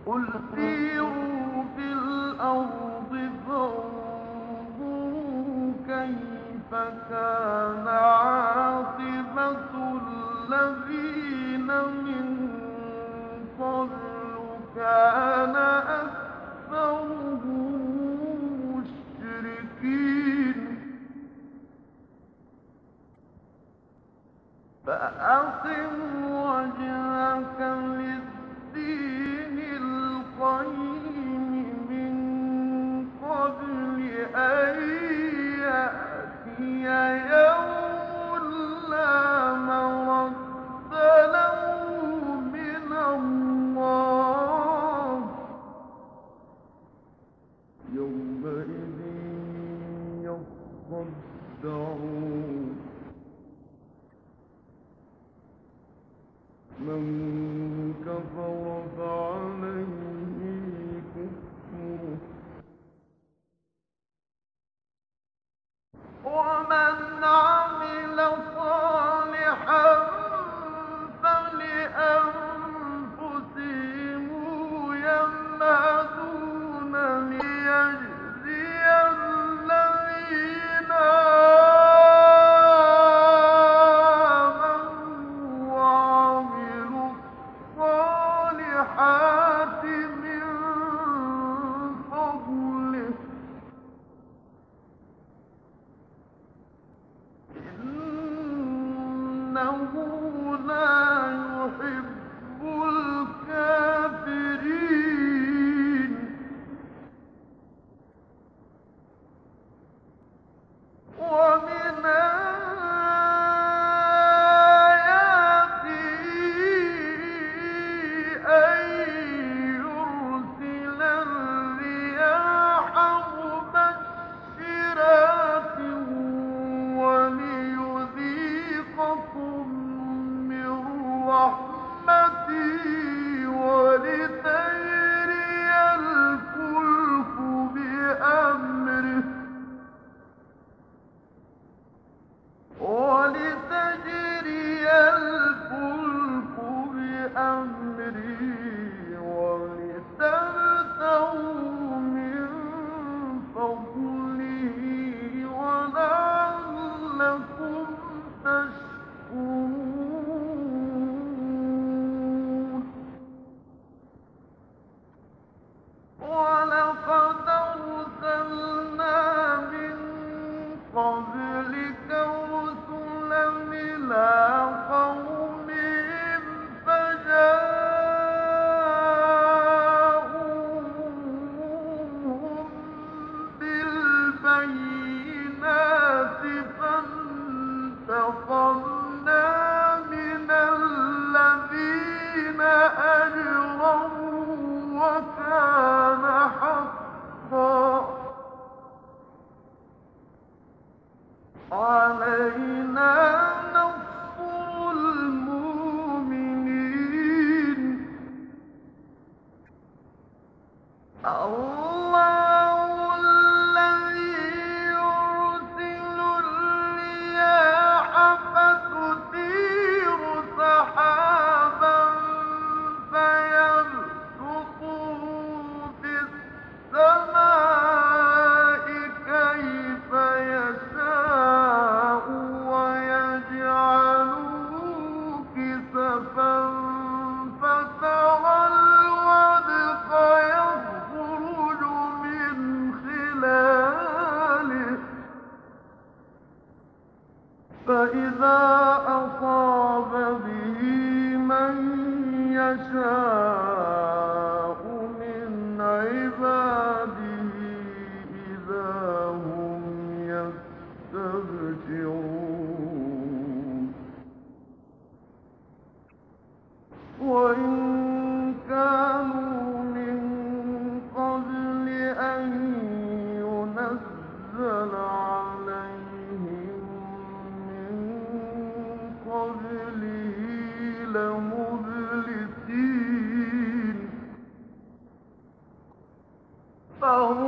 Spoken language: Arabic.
قل سيروا في الأرض فانظروا كيف كان عاقبة الذين من قبل كان أكثرهم مشركين فأقم وجهك للدين القيم من قبل أن يأتي يوم لا مرد له من الله يومئذ يصدعون من كفر فعليه كفره ومن عمل صالحا فلأنفسهم يمهدون ليجزي الذين آمنوا وعملوا الصالحات من فضله إنه لا يحب الكافرين ومن آياته أن يرسل الرياح مبشرات وليذيقكم من رحمته ولتجري الفلك بأمره ولتبتغوا من فضله ولعلكم تشكرون ولقد أرسلنا من قبلك رسلا إلى قومهم فجاءوهم بالبينات فانتقمنا من الذين أجرموا وكان حقا علينا نصر المؤمنين الله الذي يرسل الرياح فتثير سحابا فيبسطه في السماء كيف يشاء ويجعله كسفا فترى الودق يخرج من خلاله فإذا أصاب به من يشاء من عباده إذا هم يستبشرون وإن كانوا من قبل أن ينزل عليهم من قبله لمبلسين فهم